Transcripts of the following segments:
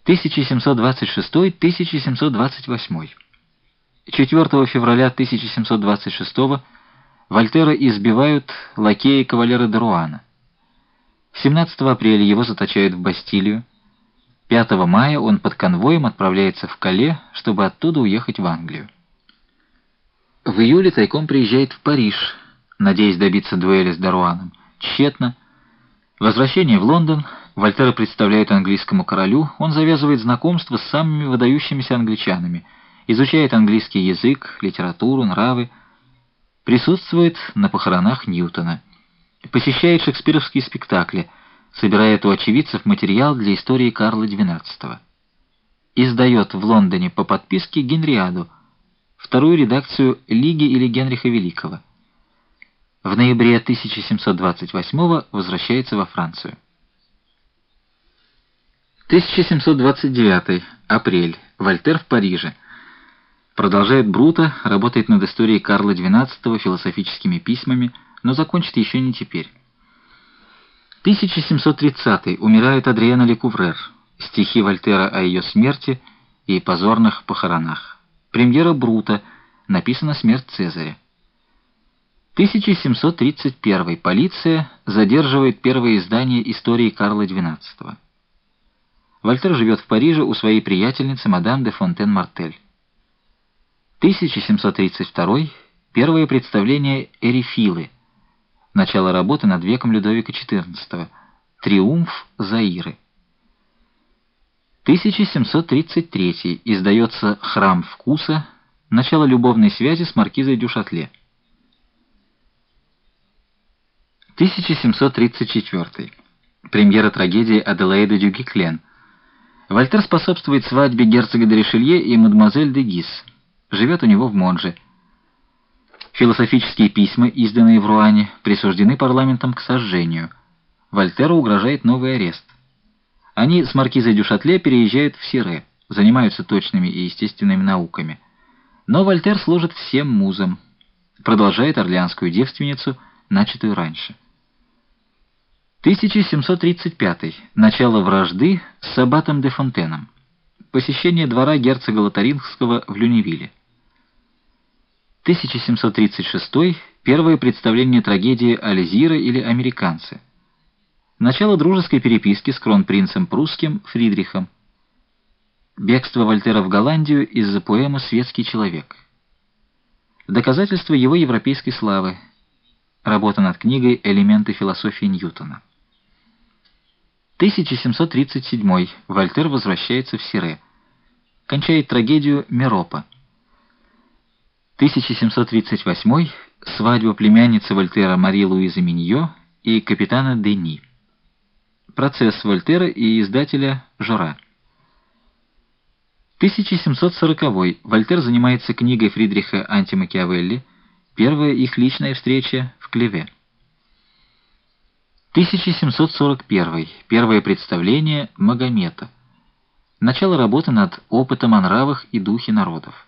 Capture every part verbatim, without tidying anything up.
тысяча семьсот двадцать шестой — тысяча семьсот двадцать восьмой. четвёртого февраля тысяча семьсот двадцать шестого Вольтера избивают лакеи кавалера де Руана. семнадцатого апреля его заточают в Бастилию. пятого мая он под конвоем отправляется в Кале, чтобы оттуда уехать в Англию. В июле тайком приезжает в Париж, надеясь добиться дуэли с де Руаном. Тщетно. Возвращение в Лондон Вольтера представляет английскому королю, он завязывает знакомство с самыми выдающимися англичанами, изучает английский язык, литературу, нравы, присутствует на похоронах Ньютона, посещает шекспировские спектакли, собирает у очевидцев материал для истории Карла двенадцатого. Издает в Лондоне по подписке Генриаду, вторую редакцию «Лиги» или Генриха Великого. В ноябре тысяча семьсот двадцать восьмого возвращается во Францию. тысяча семьсот двадцать девятый. Апрель. Вольтер в Париже. Продолжает Брута, работает над историей Карла двенадцатого, философическими письмами, но закончит еще не теперь. тысяча семьсот тридцатый. Умирает Адриена Лекуврер. Стихи Вольтера о ее смерти и позорных похоронах. Премьера Брута. Написана «Смерть Цезаря». тысяча семьсот тридцать первый. Полиция задерживает первое издание истории Карла двенадцатого. Вольтер живет в Париже у своей приятельницы мадам де Фонтен-Мартель. тысяча семьсот тридцать второй. Первое представление «Эрефилы». Начало работы над веком Людовика четырнадцатого. Триумф Заиры. тысяча семьсот тридцать третий. Издается «Храм вкуса». Начало любовной связи с маркизой дю Шатле. тысяча семьсот тридцать четвёртый. Премьера трагедии Аделаида дю Гиклен. Вольтер способствует свадьбе герцога де Ришелье и мадемуазель де Гис. Живет у него в Монже. Философические письма, изданные в Руане, присуждены парламентом к сожжению. Вольтеру угрожает новый арест. Они с маркизой дю Шатле переезжают в Сире, занимаются точными и естественными науками. Но Вольтер служит всем музам. Продолжает «Орлеанскую девственницу», начатую раньше. тысяча семьсот тридцать пятый. Начало вражды с аббатом де Фонтеном. Посещение двора герцога Лотарингского в Люневилле. тысяча семьсот тридцать шестой. Первое представление трагедии «Альзира» или «Американцы». Начало дружеской переписки с кронпринцем прусским Фридрихом. Бегство Вольтера в Голландию из-за поэмы «Светский человек». Доказательство его европейской славы. Работа над книгой «Элементы философии Ньютона». тысяча семьсот тридцать седьмой. Вольтер возвращается в Сире. Кончает трагедию «Меропа». тысяча семьсот тридцать восьмой. Свадьба племянницы Вольтера Мари Луизы Миньо и капитана Дени. Процесс Вольтера и издателя Жора. тысяча семьсот сороковой. Вольтер занимается книгой Фридриха Антимакиавелли. Первая их личная встреча в Клеве. тысяча семьсот сорок первый. Первое представление Магомета. Начало работы над опытом о нравах и духе народов.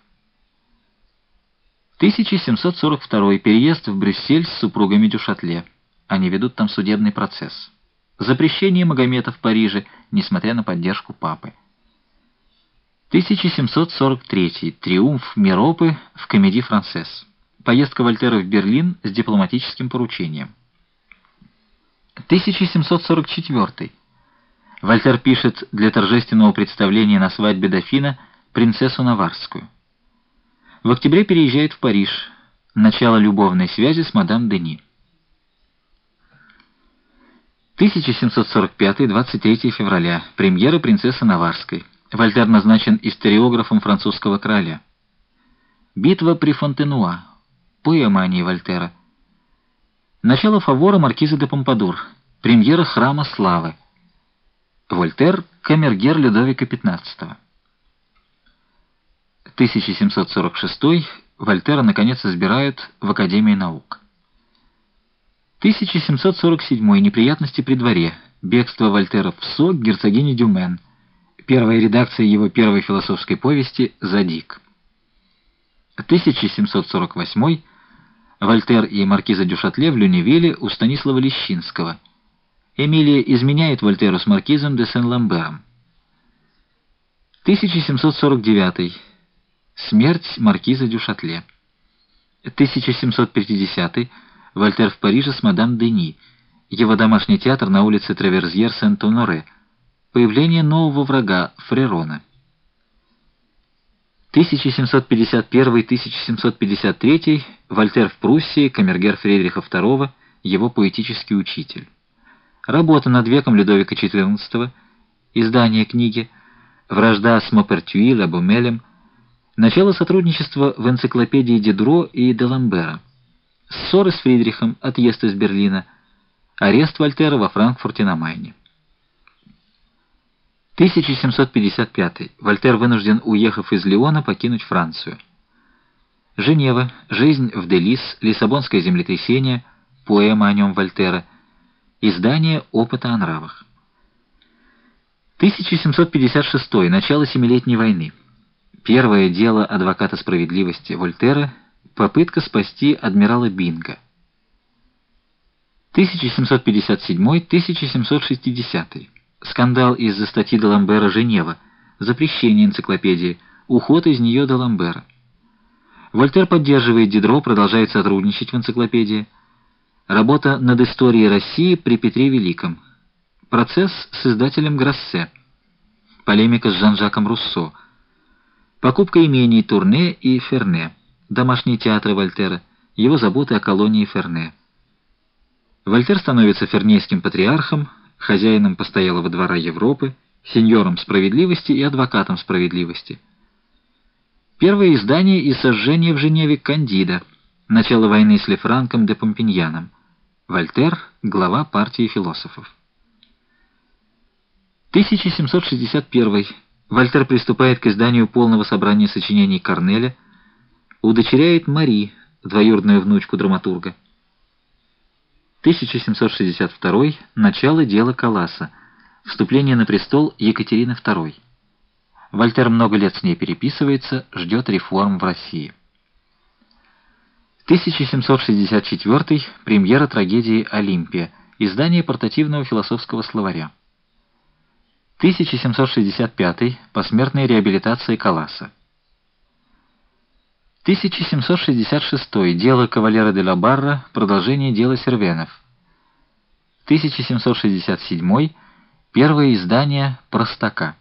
тысяча семьсот сорок второй. Переезд в Брюссель с супругами дю Шатле. Они ведут там судебный процесс. Запрещение Магомета в Париже, несмотря на поддержку папы. тысяча семьсот сорок третий. Триумф Меропы в Комедии Франсес. Поездка Вольтера в Берлин с дипломатическим поручением. тысяча семьсот сорок четвёртый. Вольтер пишет для торжественного представления на свадьбе дофина принцессу Наварскую. В октябре переезжает в Париж. Начало любовной связи с мадам Дени. тысяча семьсот сорок пятый. двадцать третьего февраля. Премьера принцессы Наварской. Вольтер назначен историографом французского короля. Битва при Фонтенуа. Поэма о ней Вольтера. Начало фавора маркиза де Помпадур. Премьера «Храма славы». Вольтер — камергер Людовика пятнадцатого. тысяча семьсот сорок шестой. Вольтера, наконец, избирают в Академию наук. тысяча семьсот сорок седьмой. Неприятности при дворе. Бегство Вольтера в Со к герцогине Дюмен. Первая редакция его первой философской повести «Задик». тысяча семьсот сорок восьмой. Вольтер и маркиза дю Шатле в Люневилле у Станислава Лещинского. Эмилия изменяет Вольтеру с маркизом де Сен-Ламбером. тысяча семьсот сорок девятый. Смерть маркиза дю Шатле. тысяча семьсот пятидесятый. Вольтер в Париже с мадам Дени. Его домашний театр на улице Траверзьер Сент-Оноре. Появление нового врага Фрерона. тысяча семьсот пятьдесят первый — тысяча семьсот пятьдесят третий. Вольтер в Пруссии, камергер Фридриха второго, его поэтический учитель. Работа над веком Людовика четырнадцатого. Издание книги. Вражда с Мопертюи, Лабумелем. Начало сотрудничества в энциклопедии Дидро и Деламбера. Ссоры с Фридрихом, отъезд из Берлина. Арест Вольтера во Франкфурте на Майне. тысяча семьсот пятьдесят пятый. Вольтер вынужден, уехав из Лиона, покинуть Францию. Женева, жизнь в Делис, Лиссабонское землетрясение, поэма о нем Вольтера, издание «Опыта о нравах». тысяча семьсот пятьдесят шестой. Начало Семилетней войны. Первое дело адвоката справедливости Вольтера — попытка спасти адмирала Бинга. тысяча семьсот пятьдесят седьмой — тысяча семьсот шестидесятый. Скандал из-за статьи Деламбера «Женева», запрещение энциклопедии, уход из нее Деламбера. Вольтер поддерживает Дидро, продолжает сотрудничать в энциклопедии. Работа над историей России при Петре Великом. Процесс с издателем Грассе. Полемика с Жан-Жаком Руссо. Покупка имений Турне и Ферне. Домашние театры Вольтера. Его заботы о колонии Ферне. Вольтер становится фернейским патриархом, хозяином постоялого двора Европы, сеньором справедливости и адвокатом справедливости. Первое издание и сожжение в Женеве Кандида. Начало войны с Лефранком де Помпиньяном. Вольтер — глава партии философов. тысяча семьсот шестьдесят первый. Вольтер приступает к изданию полного собрания сочинений Корнеля, удочеряет Мари, двоюродную внучку драматурга. тысяча семьсот шестьдесят второй. Начало дела Калласа. Вступление на престол Екатерины второй. Вольтер много лет с ней переписывается, ждет реформ в России. тысяча семьсот шестьдесят четвёртый. Премьера трагедии «Олимпия». Издание портативного философского словаря. тысяча семьсот шестьдесят пятый. Посмертная реабилитация Калласа. тысяча семьсот шестьдесят шестой. Дело кавалера де ла Барра. Продолжение дела Сервенов. тысяча семьсот шестьдесят седьмой. Первое издание «Простака».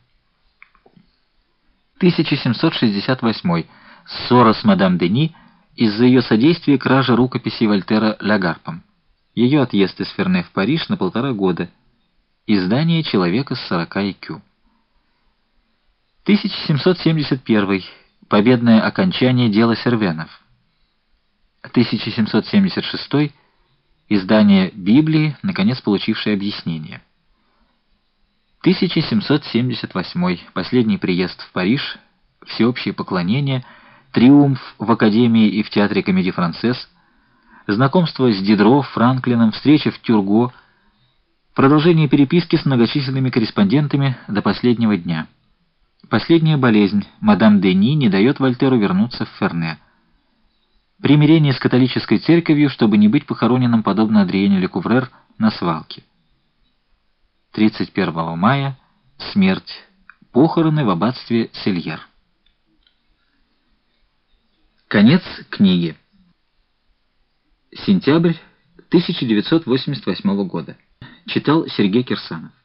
тысяча семьсот шестьдесят восьмой. Ссора с мадам Дени из-за ее содействия краже рукописей Вольтера Лагарпом. Ее отъезд из Ферне в Париж на полтора года. Издание «Человека с сорока ай кью». тысяча семьсот семьдесят первый. Победное окончание дела Сервенов. тысяча семьсот семьдесят шестой. Издание Библии, наконец получившее объяснение. тысяча семьсот семьдесят восьмой. Последний приезд в Париж, всеобщее поклонение, триумф в Академии и в Театре Комедии-Франсез, знакомство с Дидро, Франклином, встреча в Тюрго, продолжение переписки с многочисленными корреспондентами до последнего дня. Последняя болезнь. Мадам Дени не дает Вольтеру вернуться в Ферне. Примирение с католической церковью, чтобы не быть похороненным, подобно Адриене Лекуврер, на свалке. тридцать первого мая. Смерть. Похороны в аббатстве Сельер. Конец книги. Сентябрь тысяча девятьсот восемьдесят восьмого года. Читал Сергей Кирсанов.